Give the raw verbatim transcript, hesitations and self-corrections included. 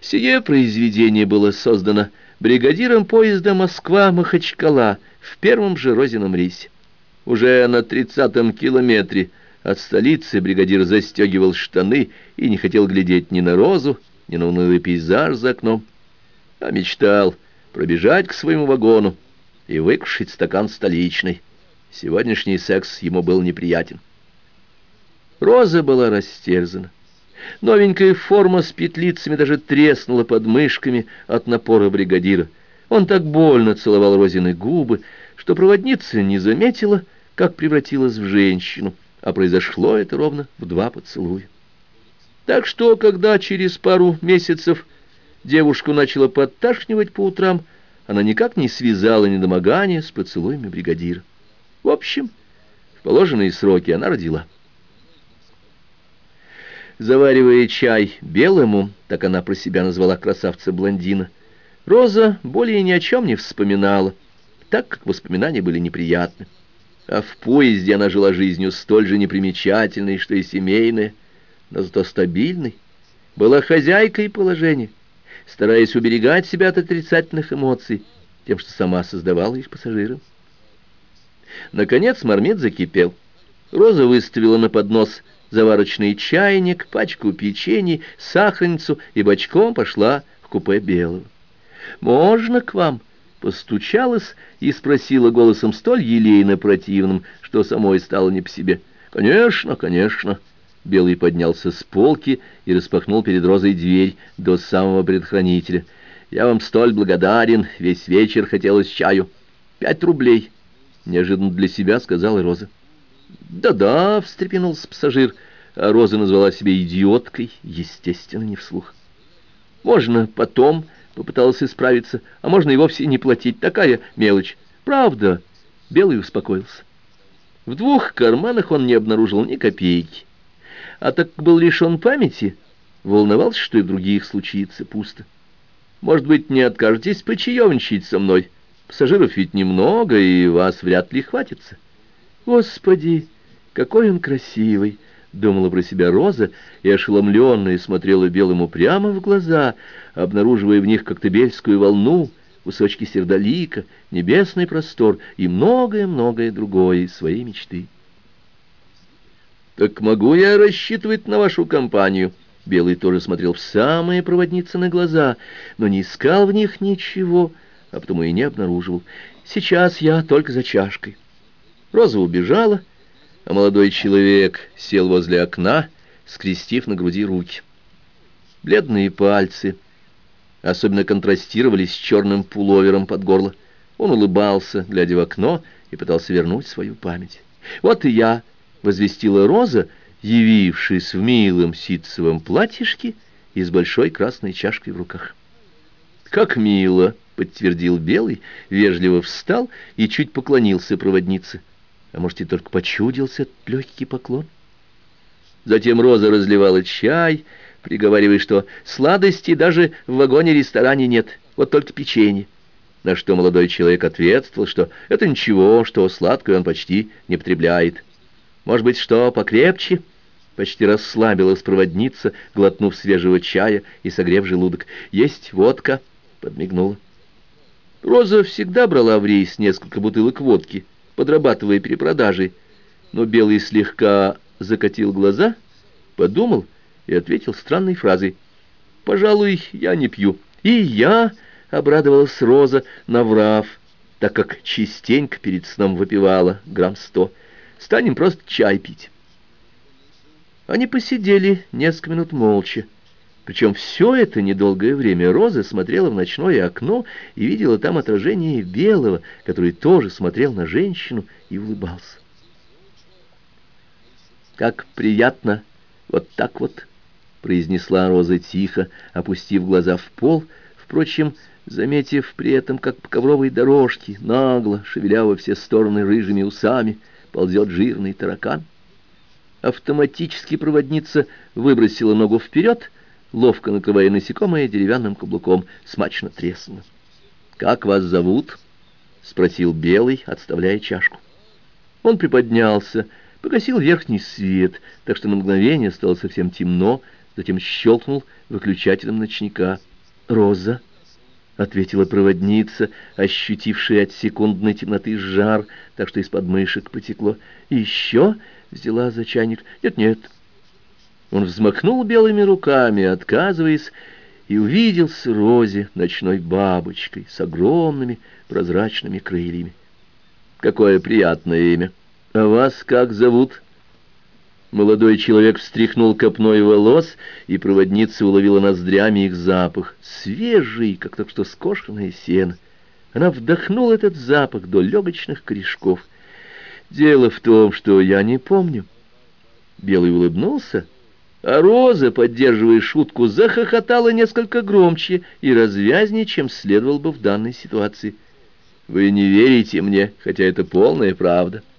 Сие произведение было создано бригадиром поезда Москва-Махачкала в первом же Розином рейсе. Уже на тридцатом километре от столицы бригадир застегивал штаны и не хотел глядеть ни на Розу, ни на унылый пейзаж за окном, а мечтал пробежать к своему вагону и выкушать стакан столичной. Сегодняшний секс ему был неприятен. Роза была растерзана. Новенькая форма с петлицами даже треснула под мышками от напора бригадира. Он так больно целовал Розины губы, что проводница не заметила, как превратилась в женщину, а произошло это ровно в два поцелуя. Так что, когда через пару месяцев девушку начала подташнивать по утрам, она никак не связала недомогание с поцелуями бригадира. В общем, в положенные сроки она родила. Заваривая чай Белому, так она про себя назвала красавца-блондина, Роза более ни о чем не вспоминала, так как воспоминания были неприятны. А в поезде она жила жизнью столь же непримечательной, что и семейной, но зато стабильной, была хозяйкой положения, стараясь уберегать себя от отрицательных эмоций, тем, что сама создавала их пассажирам. Наконец Мармит закипел. Роза выставила на поднос заварочный чайник, пачку печенья, сахарницу и бочком пошла в купе Белого. «Можно к вам?» — постучалась и спросила голосом столь елейно противным, что самой стало не по себе. «Конечно, конечно». Белый поднялся с полки и распахнул перед Розой дверь до самого предохранителя. «Я вам столь благодарен, весь вечер хотелось чаю. Пять рублей», — неожиданно для себя сказала Роза. «Да-да», — встрепенулся пассажир, а Роза назвала себя идиоткой, естественно, не вслух. «Можно потом», — попыталась исправиться, «а можно и вовсе не платить, такая мелочь». «Правда», — Белый успокоился. В двух карманах он не обнаружил ни копейки, а так как был лишен памяти, волновался, что и в других случится пусто. «Может быть, не откажетесь почаевничать со мной? Пассажиров ведь немного, и вас вряд ли хватится». «Господи, какой он красивый!» — думала про себя Роза и ошеломленная смотрела Белому прямо в глаза, обнаруживая в них коктебельскую волну, кусочки сердолика, небесный простор и многое-многое другое из своей мечты. «Так могу я рассчитывать на вашу компанию?» Белый тоже смотрел в самые проводницы глаза, но не искал в них ничего, а потому и не обнаруживал. «Сейчас я только за чашкой». Роза убежала, а молодой человек сел возле окна, скрестив на груди руки. Бледные пальцы особенно контрастировали с черным пуловером под горло. Он улыбался, глядя в окно, и пытался вернуть свою память. «Вот и я», — возвестила Роза, явившись в милом ситцевом платьишке и с большой красной чашкой в руках. «Как мило», — подтвердил Белый, вежливо встал и чуть поклонился проводнице. А может, и только почудился этот легкий поклон? Затем Роза разливала чай, приговаривая, что сладостей даже в вагоне-ресторане нет, вот только печенье. На что молодой человек ответствовал, что это ничего, что сладкое он почти не потребляет. «Может быть, что покрепче?» Почти расслабилась проводница, глотнув свежего чая и согрев желудок. «Есть водка?» — подмигнула. Роза всегда брала в рейс несколько бутылок водки, подрабатывая перепродажей, но Белый слегка закатил глаза, подумал и ответил странной фразой: «Пожалуй, я не пью». «И я», — обрадовалась Роза, наврав, так как частенько перед сном выпивала грамм сто, «станем просто чай пить». Они посидели несколько минут молча. Причем все это недолгое время Роза смотрела в ночное окно и видела там отражение Белого, который тоже смотрел на женщину и улыбался. «Как приятно вот так вот», — произнесла Роза тихо, опустив глаза в пол, впрочем, заметив при этом, как по ковровой дорожке, нагло, шевеля во все стороны рыжими усами, ползет жирный таракан. Автоматически проводница выбросила ногу вперед, ловко накрывая насекомое деревянным каблуком, смачно треснула. «Как вас зовут?» — спросил Белый, отставляя чашку. Он приподнялся, погасил верхний свет, так что на мгновение стало совсем темно, затем щелкнул выключателем ночника. Роза, — ответила проводница, ощутившая от секундной темноты жар, так что из-под мышек потекло. — Еще? — взяла за чайник. — Нет-нет. Он взмахнул белыми руками, отказываясь, и увиделся Розе ночной бабочкой с огромными прозрачными крыльями. — Какое приятное имя! А вас как зовут? Молодой человек встряхнул копной волос, и проводница уловила ноздрями их запах, свежий, как только что скошенное сено. Она вдохнула этот запах до легочных корешков. «Дело в том, что я не помню». Белый улыбнулся, а Роза, поддерживая шутку, захохотала несколько громче и развязнее, чем следовало бы в данной ситуации. «Вы не верите мне, хотя это полная правда».